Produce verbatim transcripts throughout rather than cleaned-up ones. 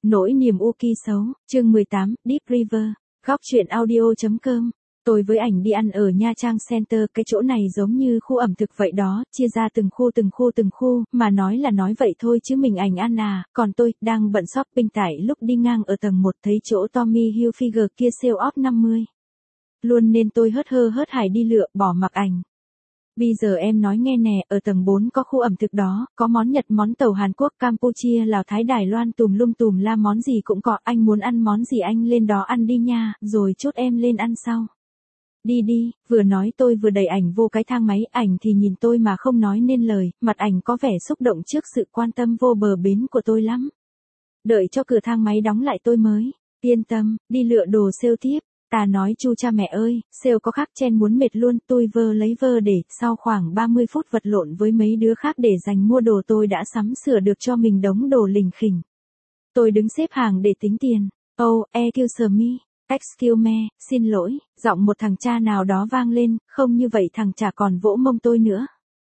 Nỗi niềm u ki xấu, chương mười tám, Deep River, góc truyện audio chấm com. Tôi với ảnh đi ăn ở Nha Trang Center, cái chỗ này giống như khu ẩm thực vậy đó, chia ra từng khu từng khu từng khu, mà nói là nói vậy thôi chứ mình ảnh ăn à, còn tôi, đang bận shopping tại lúc đi ngang ở tầng một thấy chỗ Tommy Hilfiger kia sale off năm mươi. Luôn nên tôi hớt hơ hớt hải đi lựa, bỏ mặc ảnh. Bây giờ em nói nghe nè, ở tầng bốn có khu ẩm thực đó, có món Nhật, món Tàu, Hàn Quốc, Campuchia, Lào, Thái, Đài Loan, tùm lum tùm la món gì cũng có, anh muốn ăn món gì anh lên đó ăn đi nha, rồi chốt em lên ăn sau. Đi đi, vừa nói tôi vừa đẩy ảnh vô cái thang máy, ảnh thì nhìn tôi mà không nói nên lời, mặt ảnh có vẻ xúc động trước sự quan tâm vô bờ bến của tôi lắm. Đợi cho cửa thang máy đóng lại tôi mới, yên tâm, đi lựa đồ sale tiếp. Ta nói chu cha mẹ ơi, sale có khác chen muốn mệt luôn, tôi vơ lấy vơ để, sau khoảng ba mươi phút vật lộn với mấy đứa khác để dành mua đồ tôi đã sắm sửa được cho mình đống đồ lình khỉnh. Tôi đứng xếp hàng để tính tiền. Oh, excuse me, excuse me, xin lỗi, giọng một thằng cha nào đó vang lên, không như vậy thằng chả còn vỗ mông tôi nữa.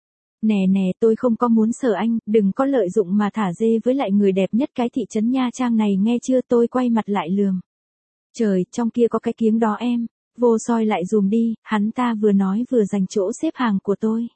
Nè nè, tôi không có muốn sờ anh, đừng có lợi dụng mà thả dê với lại người đẹp nhất cái thị trấn Nha Trang này nghe chưa, tôi quay mặt lại lườm. Trời, trong kia có cái kiếng đó em, vô soi lại dùm đi, hắn ta vừa nói vừa giành chỗ xếp hàng của tôi.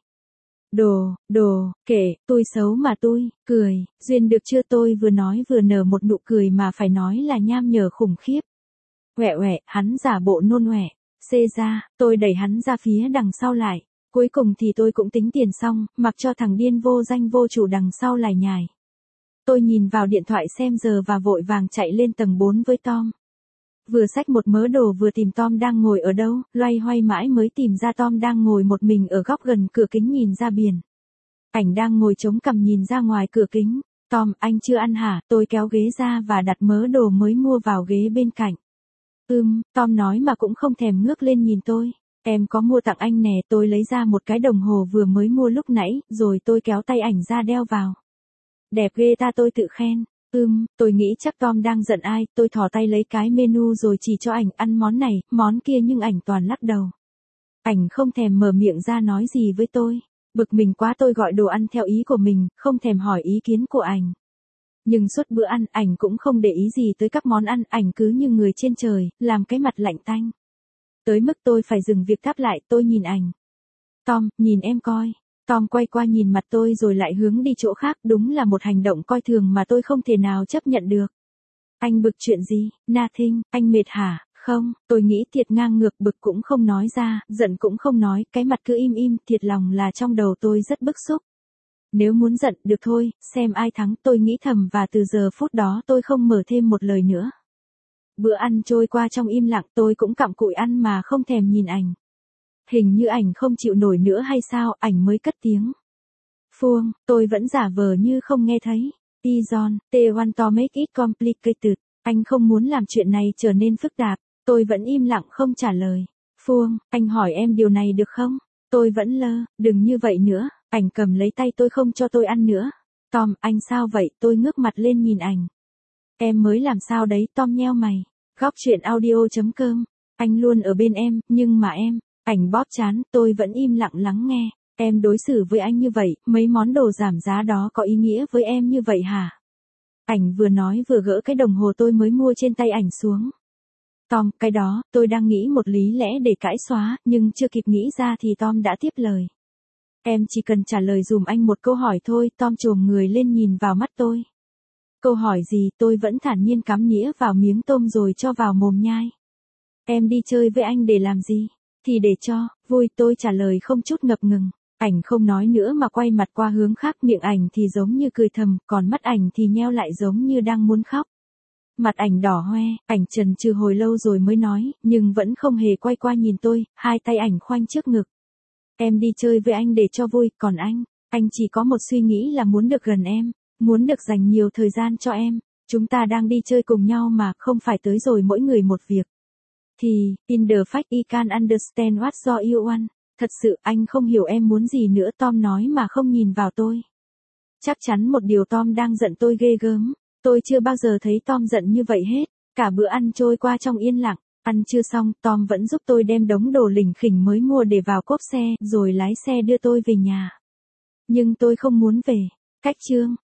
Đồ, đồ, kệ, tôi xấu mà tôi, cười, duyên được chưa, tôi vừa nói vừa nở một nụ cười mà phải nói là nham nhở khủng khiếp. Quẹ quẹ, hắn giả bộ nôn ọe, xê ra, tôi đẩy hắn ra phía đằng sau lại, cuối cùng thì tôi cũng tính tiền xong, mặc cho thằng điên vô danh vô chủ đằng sau lải nhải. Tôi nhìn vào điện thoại xem giờ và vội vàng chạy lên tầng bốn với Tom. Vừa xách một mớ đồ vừa tìm Tom đang ngồi ở đâu, loay hoay mãi mới tìm ra Tom đang ngồi một mình ở góc gần cửa kính nhìn ra biển. Ảnh đang ngồi chống cằm nhìn ra ngoài cửa kính. Tom, anh chưa ăn hả? Tôi kéo ghế ra và đặt mớ đồ mới mua vào ghế bên cạnh. Ừm, Tom nói mà cũng không thèm ngước lên nhìn tôi. Em có mua tặng anh nè, tôi lấy ra một cái đồng hồ vừa mới mua lúc nãy, rồi tôi kéo tay ảnh ra đeo vào. Đẹp ghê ta, tôi tự khen. Ừm, tôi nghĩ chắc Tom đang giận ai, tôi thò tay lấy cái menu rồi chỉ cho ảnh ăn món này, món kia nhưng ảnh toàn lắc đầu. Ảnh không thèm mở miệng ra nói gì với tôi. Bực mình quá tôi gọi đồ ăn theo ý của mình, không thèm hỏi ý kiến của ảnh. Nhưng suốt bữa ăn, ảnh cũng không để ý gì tới các món ăn, ảnh cứ như người trên trời, làm cái mặt lạnh tanh. Tới mức tôi phải dừng việc thắp lại, tôi nhìn ảnh. Tom, nhìn em coi. Tom quay qua nhìn mặt tôi rồi lại hướng đi chỗ khác, đúng là một hành động coi thường mà tôi không thể nào chấp nhận được. Anh bực chuyện gì? Nothing, anh mệt hả? Không, tôi nghĩ thiệt ngang ngược, bực cũng không nói ra, giận cũng không nói, cái mặt cứ im im, thiệt lòng là trong đầu tôi rất bức xúc. Nếu muốn giận, được thôi, xem ai thắng, tôi nghĩ thầm và từ giờ phút đó tôi không mở thêm một lời nữa. Bữa ăn trôi qua trong im lặng, tôi cũng cặm cụi ăn mà không thèm nhìn ảnh. Hình như ảnh không chịu nổi nữa hay sao, ảnh mới cất tiếng. Phương, tôi vẫn giả vờ như không nghe thấy. Tizon, they want to make it complicated. Anh không muốn làm chuyện này trở nên phức tạp. Tôi vẫn im lặng không trả lời. Phương, anh hỏi em điều này được không? Tôi vẫn lơ, đừng như vậy nữa. Ảnh cầm lấy tay tôi không cho tôi ăn nữa. Tom, anh sao vậy? Tôi ngước mặt lên nhìn ảnh. Em mới làm sao đấy? Tom nheo mày. Góc truyện audio chấm com. Anh luôn ở bên em, nhưng mà em. Ảnh bóp trán, tôi vẫn im lặng lắng nghe. Em đối xử với anh như vậy, mấy món đồ giảm giá đó có ý nghĩa với em như vậy hả? Ảnh vừa nói vừa gỡ cái đồng hồ tôi mới mua trên tay ảnh xuống. Tom, cái đó, tôi đang nghĩ một lý lẽ để cãi xóa, nhưng chưa kịp nghĩ ra thì Tom đã tiếp lời. Em chỉ cần trả lời dùm anh một câu hỏi thôi. Tom chồm người lên nhìn vào mắt tôi. Câu hỏi gì? Tôi vẫn thản nhiên cắm nĩa vào miếng tôm rồi cho vào mồm nhai. Em đi chơi với anh để làm gì? Thì để cho, vui, tôi trả lời không chút ngập ngừng. Ảnh không nói nữa mà quay mặt qua hướng khác, miệng ảnh thì giống như cười thầm, còn mắt ảnh thì nheo lại giống như đang muốn khóc. Mặt ảnh đỏ hoe, ảnh chần chừ hồi lâu rồi mới nói, nhưng vẫn không hề quay qua nhìn tôi, hai tay ảnh khoanh trước ngực. Em đi chơi với anh để cho vui, còn anh, anh chỉ có một suy nghĩ là muốn được gần em, muốn được dành nhiều thời gian cho em. Chúng ta đang đi chơi cùng nhau mà, không phải tới rồi mỗi người một việc. Thì, in the fact I can understand what do you want. Thật sự anh không hiểu em muốn gì nữa, Tom nói mà không nhìn vào tôi. Chắc chắn một điều, Tom đang giận tôi ghê gớm. Tôi chưa bao giờ thấy Tom giận như vậy hết. Cả bữa ăn trôi qua trong yên lặng. Ăn chưa xong, Tom vẫn giúp tôi đem đống đồ lỉnh khỉnh mới mua để vào cốp xe, rồi lái xe đưa tôi về nhà. Nhưng tôi không muốn về. Cách chương,